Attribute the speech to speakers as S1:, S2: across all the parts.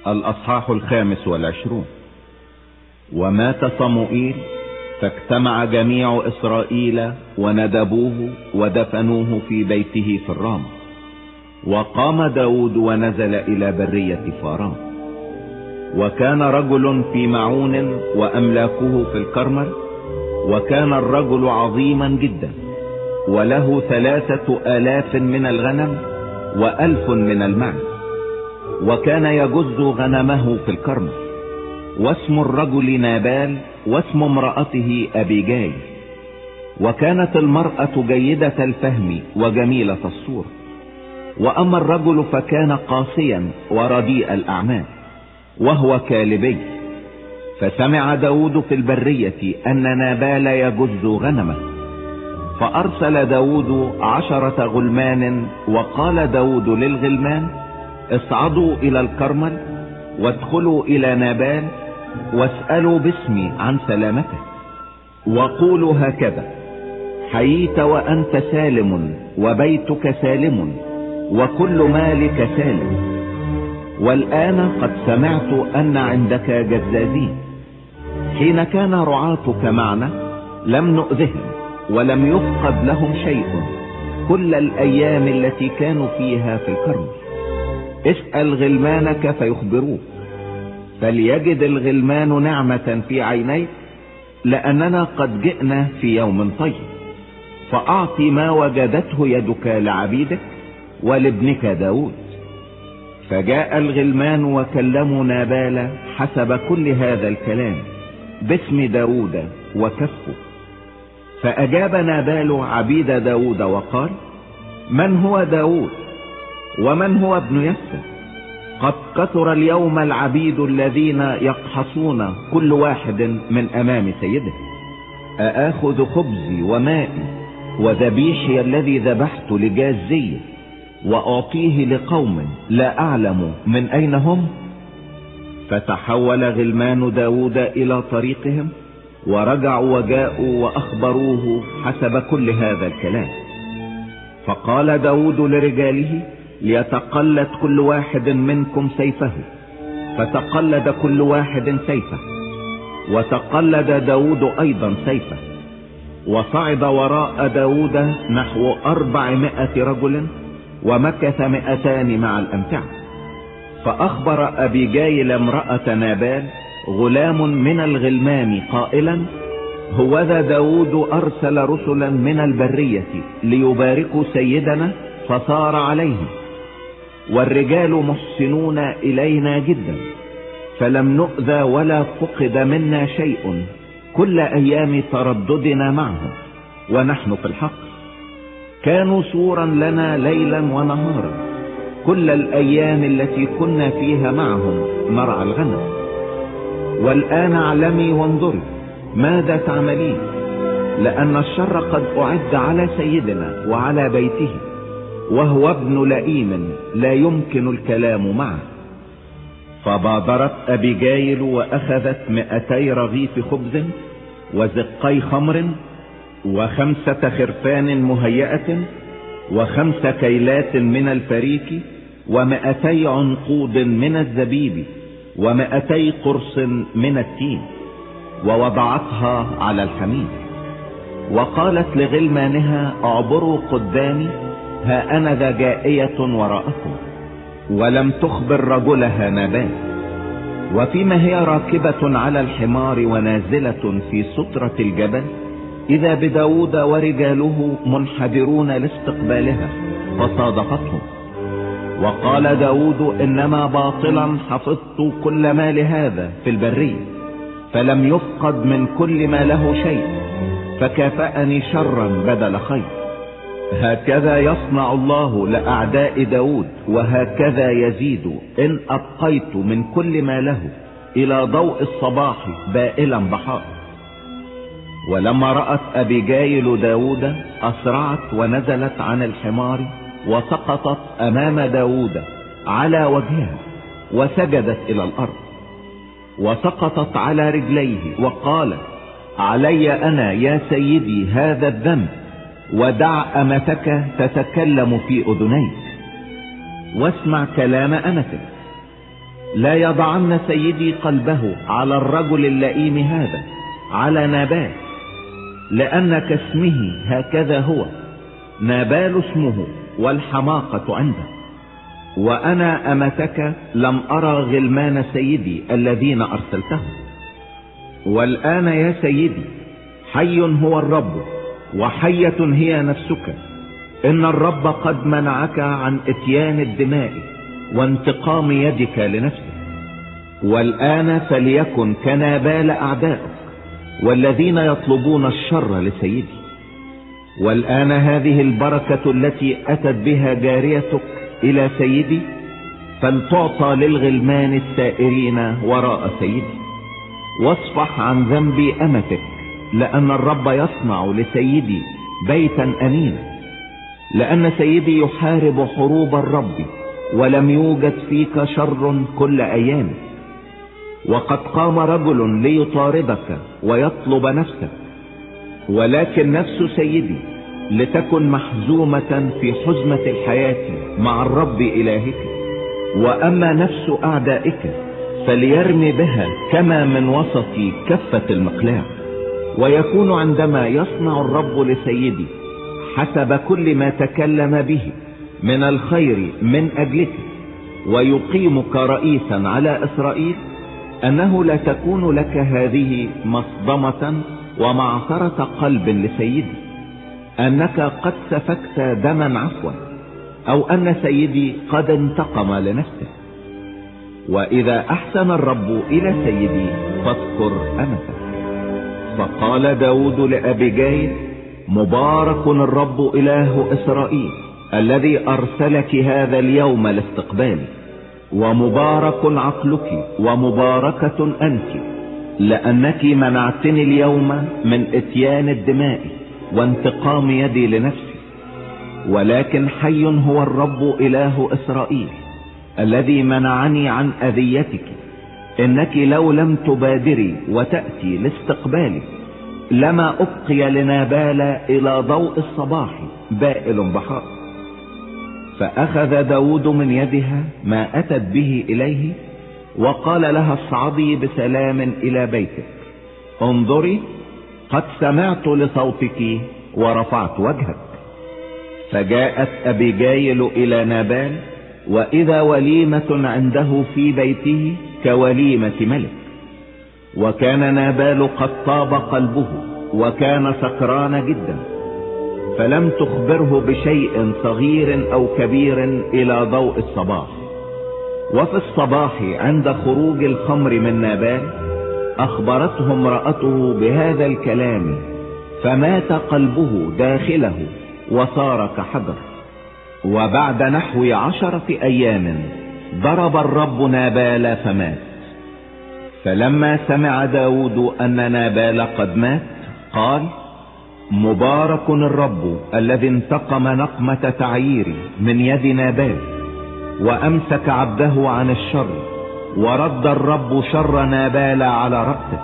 S1: الأصحاح 25. ومات صموئيل فاجتمع جميع إسرائيل وندبوه ودفنوه في بيته في الرام. وقام داود ونزل إلى برية فاران. وكان رجل في معون وأملاكه في الكرمل، وكان الرجل عظيما جدا، وله 3000 من الغنم و1000 من المعز، وكان يجز غنمه في الكرمل. واسم الرجل نابال، واسم امرأته أبيجايل. وكانت المرأة جيدة الفهم وجميلة الصورة. وأما الرجل فكان قاسيا ورديء الأعمال، وهو كالبي. فسمع داود في البرية أن نابال يجز غنمه، فأرسل داود 10 غلمان. وقال داود للغلمان: اصعدوا إلى الكرمل وادخلوا إلى نابال واسألوا باسمي عن سلامته، وقولوا هكذا: حييت وأنت سالم، وبيتك سالم، وكل مالك سالم. والآن قد سمعت أن عندك جزازين. حين كان رعاتك معنا لم نؤذهم، ولم يفقد لهم شيء كل الأيام التي كانوا فيها في الكرمل. اسأل غلمانك فيخبروك، فليجد الغلمان نعمة في عينيك، لأننا قد جئنا في يوم طيب. فأعطي ما وجدته يدك لعبيدك ولابنك داود. فجاء الغلمان وكلموا نابال حسب كل هذا الكلام باسم داود وكفه. فأجاب نابال عبيد داود وقال: من هو داود ومن هو ابن يسى؟ قد كثر اليوم العبيد الذين يقحصون كل واحد من أمام سيده. أآخذ خبزي ومائي وذبيحي الذي ذبحت لجازي وأعطيه لقوم لا أعلم من أين هم؟ فتحول غلمان داود إلى طريقهم، ورجعوا وجاءوا وأخبروه حسب كل هذا الكلام. فقال داود لرجاله: ليتقلد كل واحد منكم سيفه. فتقلد كل واحد سيفه، وتقلد داود أيضا سيفه. وصعد وراء داود نحو 400 رجل، ومكث 200 مع الأمتعة. فأخبر أبيجايل امرأة نابال غلام من الغلمان قائلا: هوذا داود أرسل رسلا من البرية ليباركوا سيدنا، فصار عليهم، والرجال محسنون إلينا جدا، فلم نؤذى ولا فقد منا شيء كل أيام ترددنا معهم ونحن في الحق. كانوا سورا لنا ليلا ونهارا كل الأيام التي كنا فيها معهم نرعى الغنم. والآن اعلمي وانظري ماذا تعملين، لأن الشر قد أعد على سيدنا وعلى بيته، وهو ابن لئيم لا يمكن الكلام معه. فبادرت أبيجايل وأخذت 200 رغيف خبز وزقي خمر 5 خرفان مهيئة 5 كيلات من الفريك 200 عنقود من الزبيب 200 قرص من التين، ووضعتها على الحميد. وقالت لغلمانها: اعبروا قدامي، ها أنا ذا جائية وراءكم. ولم تخبر رجلها نابال. وفيما هي راكبة على الحمار ونازلة في سترة الجبل، إذا بداود ورجاله منحدرون لاستقبالها، فصادفتهم. وقال داود: إنما باطلا حفظت كل ما لهذا في البرية، فلم يفقد من كل ما له شيء، فكافأني شرا بدل خير. هكذا يصنع الله لأعداء داود، وهكذا يزيد إن أبقيت من كل ما له إلى ضوء الصباح بائلا بحار. ولما رأت أبيجايل داود أسرعت ونزلت عن الحمار، وسقطت أمام داود على وجهها وسجدت إلى الأرض، وسقطت على رجليه وقالت: علي أنا يا سيدي هذا الذنب، ودع أمتك تتكلم في أذنيك، واسمع كلام أمتك. لا يضعن سيدي قلبه على الرجل اللئيم هذا، على نابال، لأن كاسمه هكذا هو، نابال اسمه والحماقة عنده. وأنا أمتك لم أرى غلمان سيدي الذين أرسلتهم. والآن يا سيدي، حي هو الرب وحية هي نفسك، إن الرب قد منعك عن إتيان الدماء وانتقام يدك لنفسك. والآن فليكن كنابال أعدائك والذين يطلبون الشر لسيدي. والآن هذه البركة التي أتت بها جاريتك إلى سيدي فلتعطى للغلمان السائرين وراء سيدي. واصفح عن ذنب أمتك، لأن الرب يصنع لسيدي بيتا أمينا، لأن سيدي يحارب حروب الرب ولم يوجد فيك شر كل أيامك. وقد قام رجل ليطاردك ويطلب نفسك، ولكن نفس سيدي لتكن محزومة في حزمة الحياة مع الرب إلهك. وأما نفس أعدائك فليرمي بها كما من وسط كفة المقلاع. ويكون عندما يصنع الرب لسيدي حسب كل ما تكلم به من الخير من أجلك ويقيمك رئيسا على إسرائيل، أنه لا تكون لك هذه مصدمة ومعثرة قلب لسيدي، أنك قد سفكت دما عفوا، أو أن سيدي قد انتقم لنفسه. وإذا أحسن الرب إلى سيدي فاذكر أمتك. فقال داود لأبيجايل: مبارك الرب إله إسرائيل الذي أرسلك هذا اليوم لاستقبالي، ومبارك عقلك ومباركة أنت، لأنك منعتني اليوم من إتيان الدماء وانتقام يدي لنفسي. ولكن حي هو الرب إله إسرائيل الذي منعني عن أذيتك، إنك لو لم تبادري وتأتي لاستقبالي لما أبقي لنابال إلى ضوء الصباح بائل بحار. فأخذ داود من يدها ما أتت به إليه وقال لها: اصعدي بسلام إلى بيتك، انظري قد سمعت لصوتك ورفعت وجهك. فجاءت أبيجايل إلى نابال، وإذا وليمة عنده في بيته كوليمة ملك. وكان نابال قد طاب قلبه وكان سكران جدا، فلم تخبره بشيء صغير أو كبير إلى ضوء الصباح. وفي الصباح عند خروج الخمر من نابال أخبرته امرأته بهذا الكلام، فمات قلبه داخله وصار كحجر. وبعد نحو 10 أيام ضرب الرب نابال فمات. فلما سمع داود أن نابال قد مات قال: مبارك الرب الذي انتقم نقمة تعييري من يد نابال وأمسك عبده عن الشر، ورد الرب شر نابال على رأسه.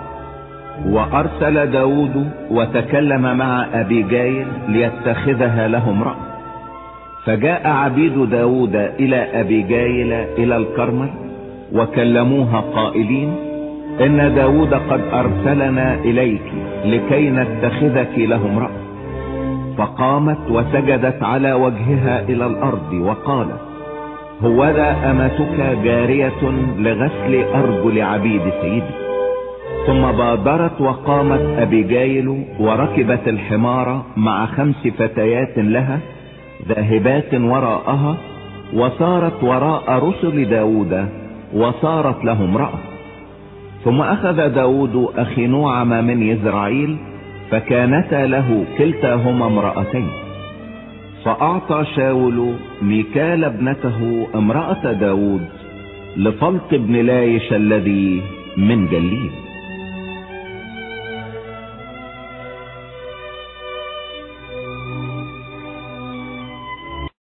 S1: وأرسل داود وتكلم مع أبيجايل ليتخذها له امرأة. فجاء عبيد داود إلى أبيجايل إلى الكرمل وكلموها قائلين: إن داود قد أرسلنا إليك لكي نتخذك له امرأة. فقامت وسجدت على وجهها إلى الأرض وقالت: هوذا أمتك جارية لغسل أرجل عبيد سيدي. ثم بادرت وقامت أبيجايل وركبت الحمار مع 5 فتيات لها ذاهبات وراءها، وصارت وراء رسل داود وصارت له امرأة. ثم أخذ داود أخينوعم من يزرعيل، فكانتا له كلتاهما امرأتين. فأعطى شاول ميكال ابنته امرأة داود لفلط بن لايش الذي من جليل.